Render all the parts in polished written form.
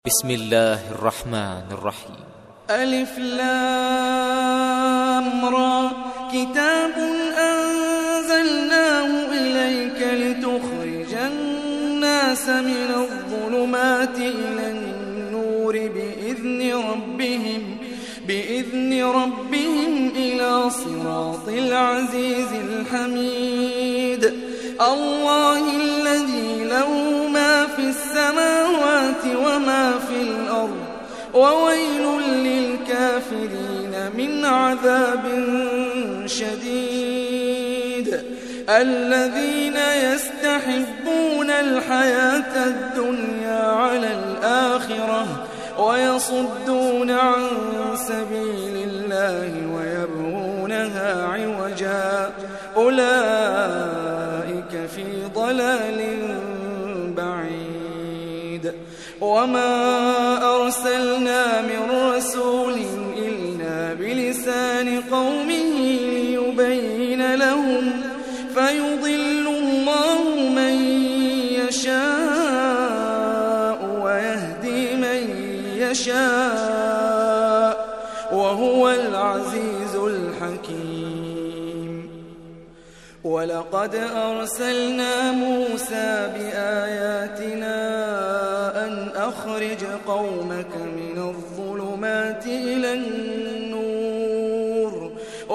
بسم الله الرحمن الرحيم. ألف لام را كتاب أنزلناه إليك لتخرج الناس من الظلمات إلى النور بإذن ربهم إلى صراط العزيز الحميد. الله الذي له ما في السماوات وما في الأرض وويل للكافرين من عذاب شديد. الذين يستحبون الحياة الدنيا على الآخرة ويصدون عن سبيل الله ويبغونها عوجا أولئك في ضلال بعيد. وما أرسلنا من رسول إلا بلسان قومه ليبين لهم فيضل الله من يشاء ويهدي من يشاء وهو العزيز الحكيم. ولقد أرسلنا موسى بآياتنا أن أخرج قومك من الظلمات إلى النور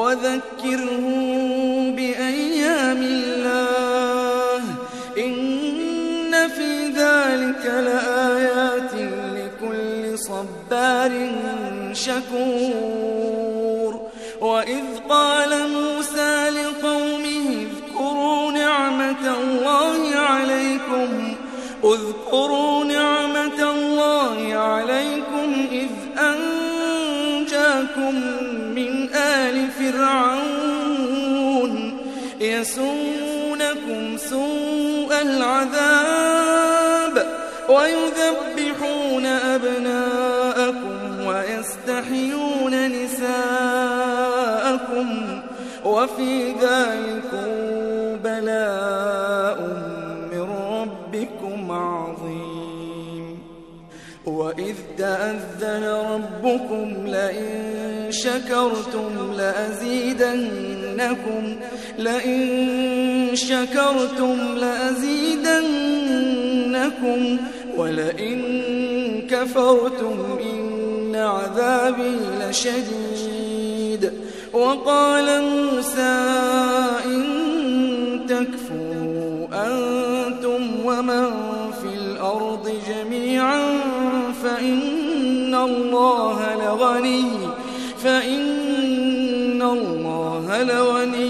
وذكرهم بأيام الله إن في ذلك لآيات لكل صبار شكور. وإذ قال موسى لقومه اذكروا نعمة الله عليكم إذ أنجاكم من آل فرعون يسومونكم سوء العذاب ويذبحون أبناءكم ويستحيون نساءكم وفي ذلكم بلاء من ربكم عظيم. وإذ تأذن ربكم لئن شكرتم لأزيدنكم ولئن كفرتم إن عذابي لشديد. وقال موسى إن تكفروا أنتم ومن في الأرض جميعا فإن الله لغني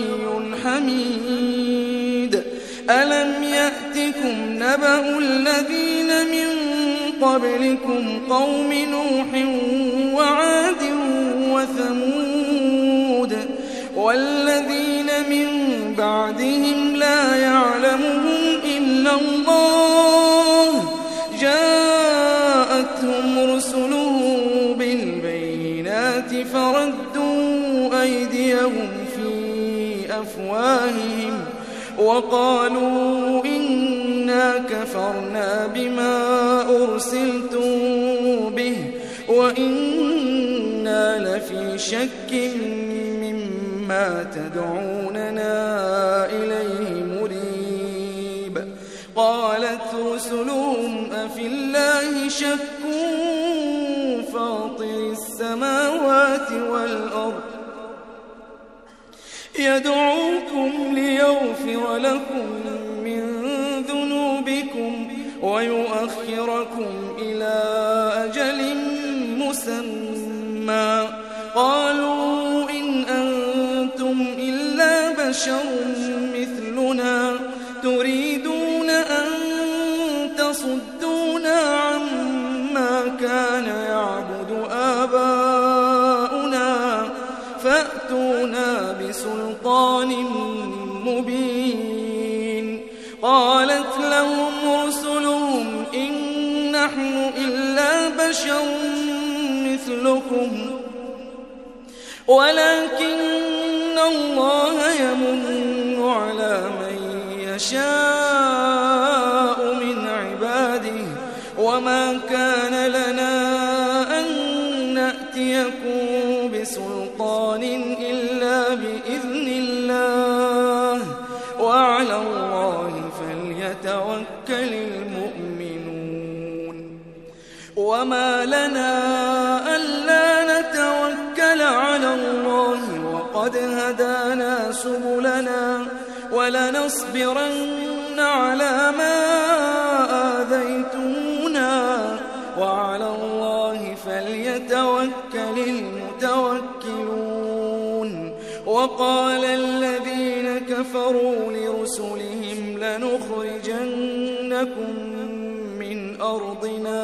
حميد. ألم يأتكم نبأ الذين من قبلكم قوم نوح وعاد وثمود والذين من بعدهم لا يعلمهم إلا الله جاءتهم رسلهم بالبينات فردوا أيديهم في أفواههم وقالوا إنا كفرنا بما أرسلتم به وإنا لفي شك مما تدعوننا إليه مريب. قالت رسلهم أفي الله شك فاطر السماوات والأرض يدعوكم ليغفر لكم من ذنوبكم ويؤخركم إلى أجل مسمى. قالوا إن أنتم إلا بشر مثلنا تريدون أن تصدونا عما كان يعبد آباؤنا فأتونا بسلطان مبين. قالت لهم رسلهم إن نحن إلا بشر مثلكم ولكن الله يمن على من يشاء من عباده وما كان لنا يأتيكم بسلطان إلا بإذن الله وعلى الله فليتوكل المؤمنون. وما لنا ألا نتوكل على الله وقد هدانا سبلنا ولنصبرن على ما آذيتمونا وعلى الله فليتوكل المتوكلون. وقال الذين كفروا لرسلهم لنخرجنكم من أرضنا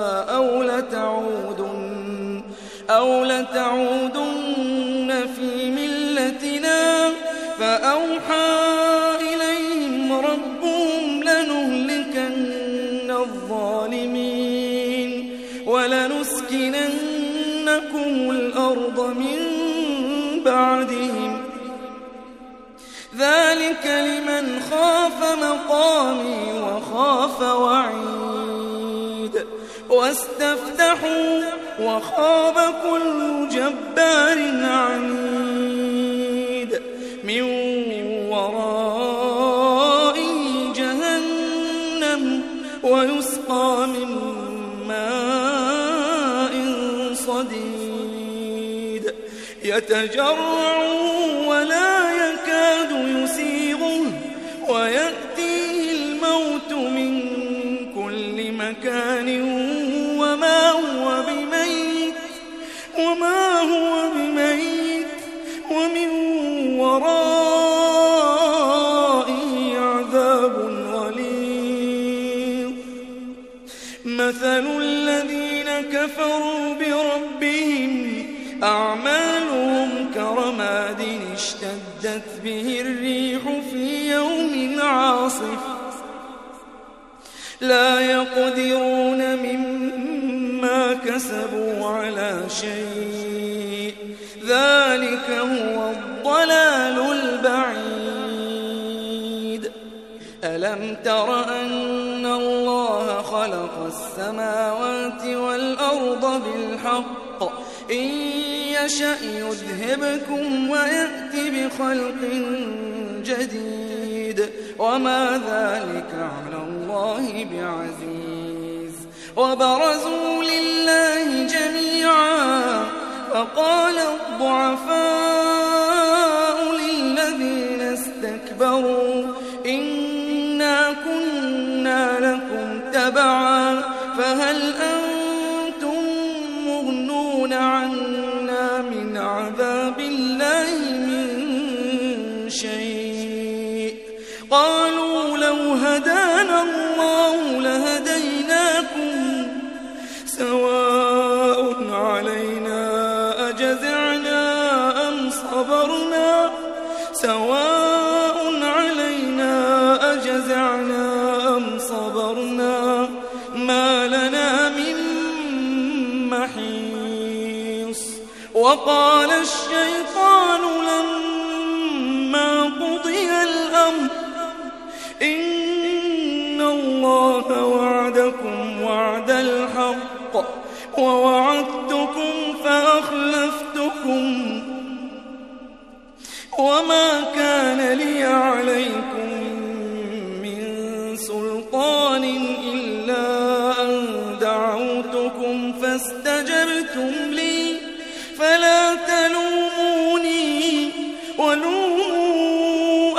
أو لتعودن في ملتنا فأوحى إليهم ربهم لنهلكن الظالمين ولنسكننكم الأرض من بعدهم ذلك لمن خاف مقامي وخاف وعيد. واستفتحوا وخاب كل جبار عنيد من ورائه جهنم ويسقى من ماء صديد يتجرع ولا يكاد يسيغه ويأتيه الموت من كل مكان وما هو بميت ومن ورائه عذاب غليظ. مثل الذين كفروا بربهم أعمالهم كرماد اشتدت به الريح في يوم عاصف لا يقدرون مما كسبوا على شيء ذلك هو الضلال البعيد. ألم تر أن الله خلق السماوات والأرض بالحق إن يشأ يذهبكم ويأتي بخلق جديد وما ذلك على الله بعزيز. وبرزوا لله جميعا فقال الضعفاء للذين استكبروا إنا كنا لكم تبعا فهل أنتم مغنون عنا من عذاب الله من شيء قالوا لو هدانا الله لهديناكم سواء علينا أجزعنا أم صبرنا ما لنا من محيص. وقال الشيطان لما قضي الأمر إن الله وعدكم وعد الحق ووعدتكم فأخلفتكم وما كان لي عليكم من سلطان إلا أن دعوتكم فاستجبتم لي فلا تلوموني ولوموا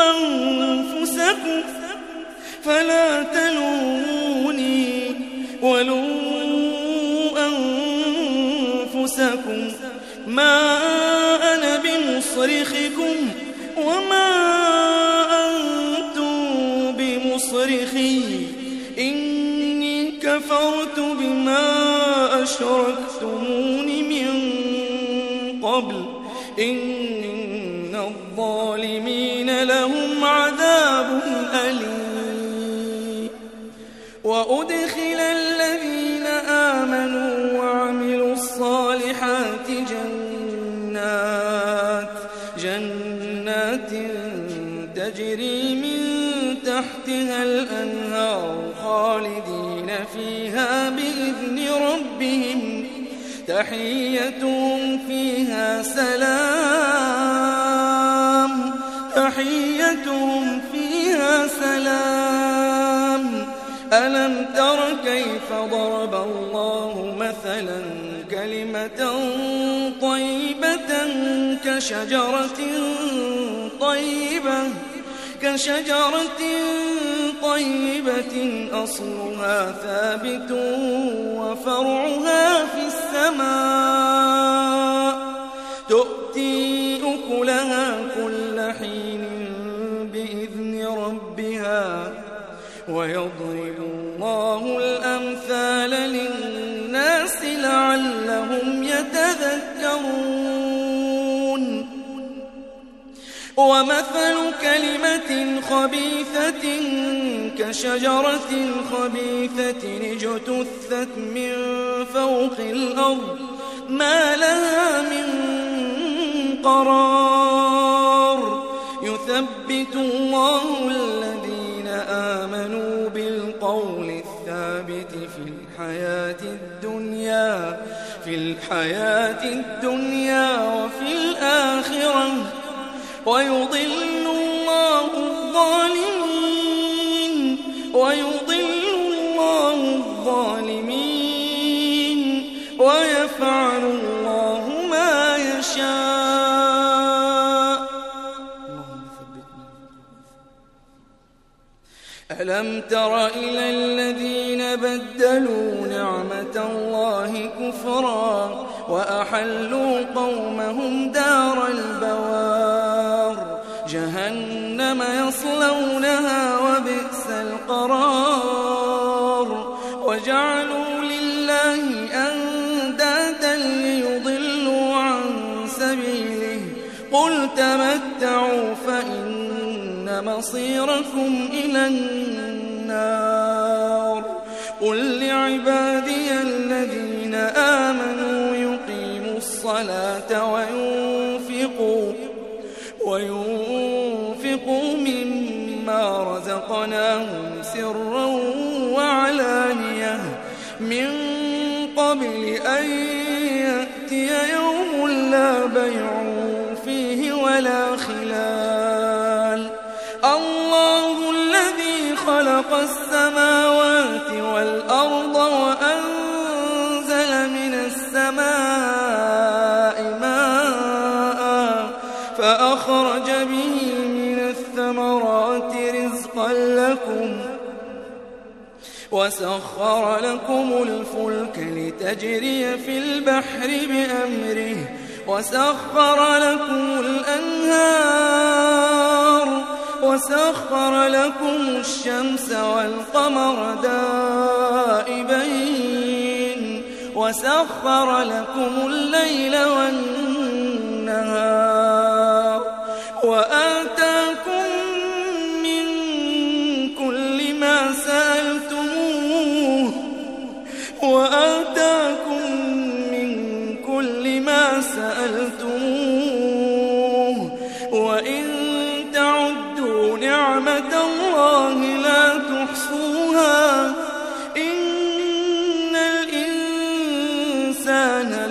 أنفسكم ما أنا بمصرخكم وما أنتم بمصرخي إني كفرت بما أشركتمون من قبل إن الظالمين لهم عذاب أليم. وأدخل الذين آمنوا وعملوا الصالحات جنات تجري من تحتها الأنهار خالدين فيها بإذن ربهم تحيتهم فيها سلام تحيتهم فيها سلام ألم تر كيف ضرب الله مثلا كلمة طيبة كشجرة طيبة أصلها ثابت وفرعها في السماء تؤتي أكلها كل حين بإذن ربها ويضرب الله الأمثال للناس لعلهم يتذكرون ومثل كلمة خبيثة كشجرة خبيثة اجتثت من فوق الأرض ما لها من قرار يثبت الله الذين آمنوا بالقول الثابت في الحياة الدنيا وفي الآخرة ويضل الله الظالمين ويفعل الله ما يشاء. ألم تر إلى الذين بدلوا نعمة الله كفرا وأحلوا قومهم دار البوار جهنم يصلونها وبئس القرار وجعلوا لله أندادا ليضلوا عن سبيله قل تمتعوا فإن مصيركم إلى النار قل لعبادي الذين آمنوا يقيموا الصلاة وينفقوا مما رزقناهم سرا وعلانية من قبل أن يأتي يوم لا بيع فيه ولا خلال الله الذي خلق السماوات والأرض وأنزل من السماء ماء فأخرج به من الثمرات رزقا لكم وسخر لكم الفلك لتجري في البحر بأمره وسخر لكم الأنهار وسخر لكم الشمس والقمر دائبين وسخر لكم الليل والنهار وآتاكم من كل ما سألتموه وإن تعدوا نعمة الله لا تحصوها إن الإنسان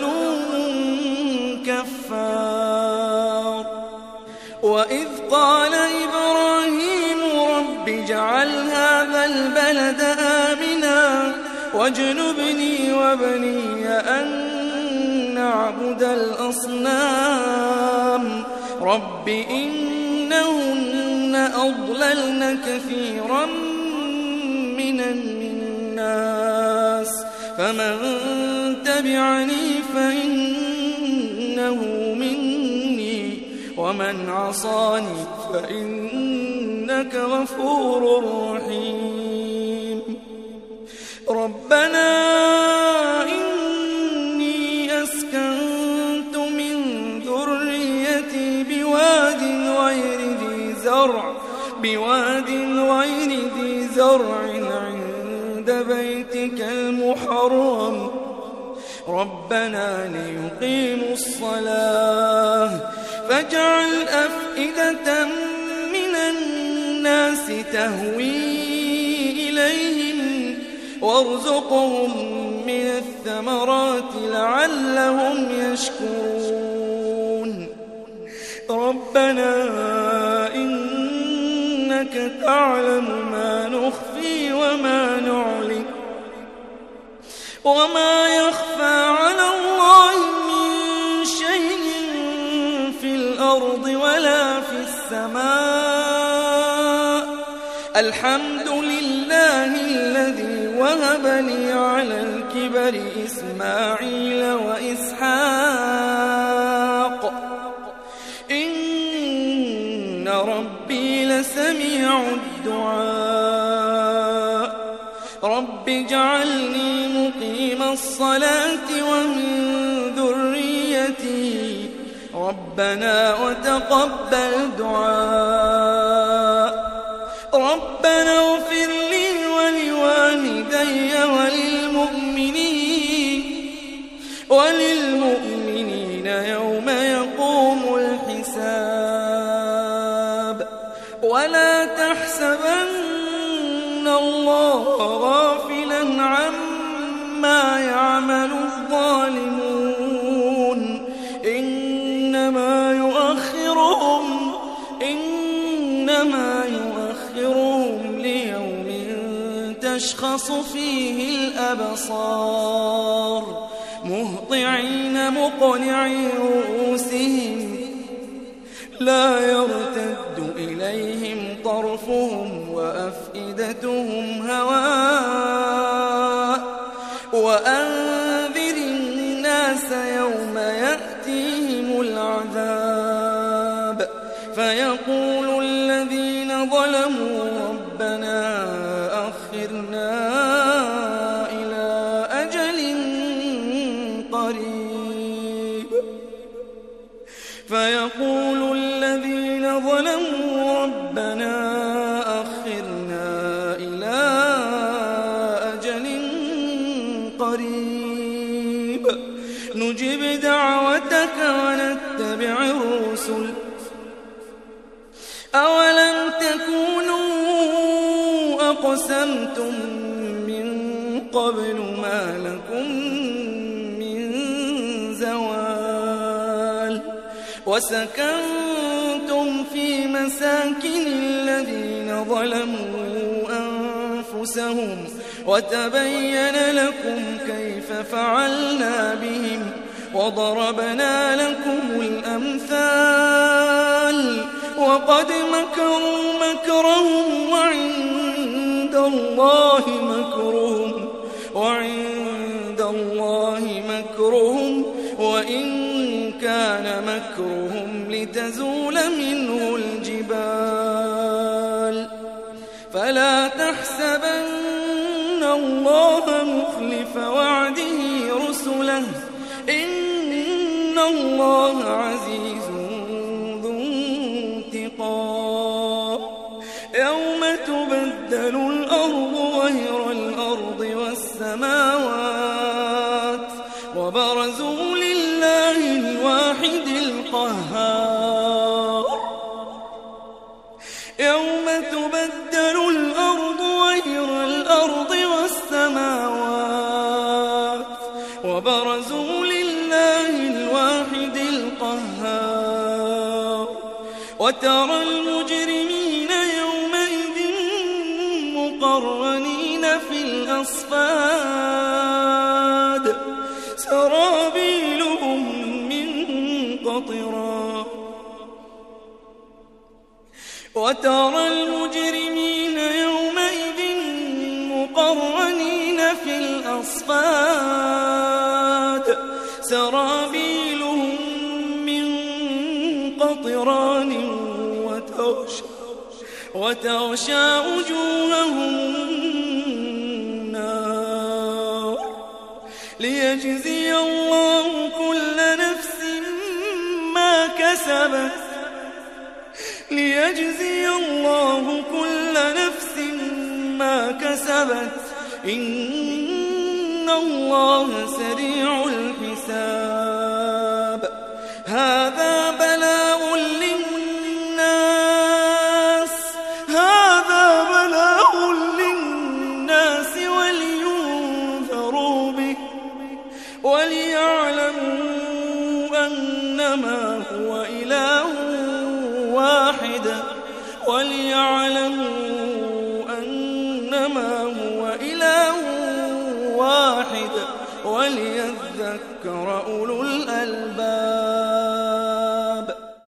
لظلوم كفار وإذ قال إبراهيم رب اجعل هذا البلد آمنا واجنبني وبني أن نعبد الأصنام رب إنهن أضللن كثيرا من الناس فمن تبعني فإنه مني ومن عصاني فإنك غفور رحيم ربنا إني أسكنت من ذريتي بواد غير ذي زرع عند بيتك المحرم ربنا ليقيموا الصلاة فاجعل أفئدة من الناس تهوي إليهم وارزقهم من الثمرات لعلهم يشكرون ربنا إنك تعلم ما نخفي وما نعلن وما يخفى على الله من شيء في الأرض ولا في السماء الحمد لله الذي وهب لي على الكبر إسماعيل وإسحاق إن ربي لسميع الدعاء رب اجعلني مقيم الصلاة ومن ذريتي ربنا وتقبل دعاء ربنا اغفر لي ولوالدي وللمؤمنين يوم يقوم الحساب ولا تحسبن الله غافلا عما يعمل الظالمون إنما يؤخرهم ليوم تشخص فيه الأبصار مهطعين مقنعي رؤوسهم لا يرتد إليهم طرفهم وأفئدتهم هواء وأنذر الناس يوم يأتيهم العذاب فيقول الذين ظلموا ربنا أخرنا إلى أجل قريب نجب دعوتك ونتبع الرسل أولم تكونوا أقسمتم من قبل ما لكم من زوال وسكنتم في مساكن الذين ظلموا أنفسهم وتبين لكم كيف فعلنا بهم وضربنا لكم الأمثال وقد مكروا مكرهم وعند الله مكرهم وإن كان مكرهم لتزول منه الجبال فلا تحسبن الله مخلف وعده رسله إن الله عزيز ذو انتقام يوم تبدل الأرض غير الأرض والسماوات وبرزوا لله الواحد القهار يوم تبدل الأرض غير الأرض والسماوات وبرزوا لله الواحد القهار وترى المجرمين يومئذ مقرنين في الأصفاد سرابيلهم من قطران وترى المجرمين يومئذ مقرنين في الأصفاد سرابيلهم من قطران وتغشى وجوههم النار ليجزي الله كل نفس ما كسبت إن الله سريع الحساب هذا بلاغ وليعلموا أنما هو إله واحد وليذكر أولو الألباب.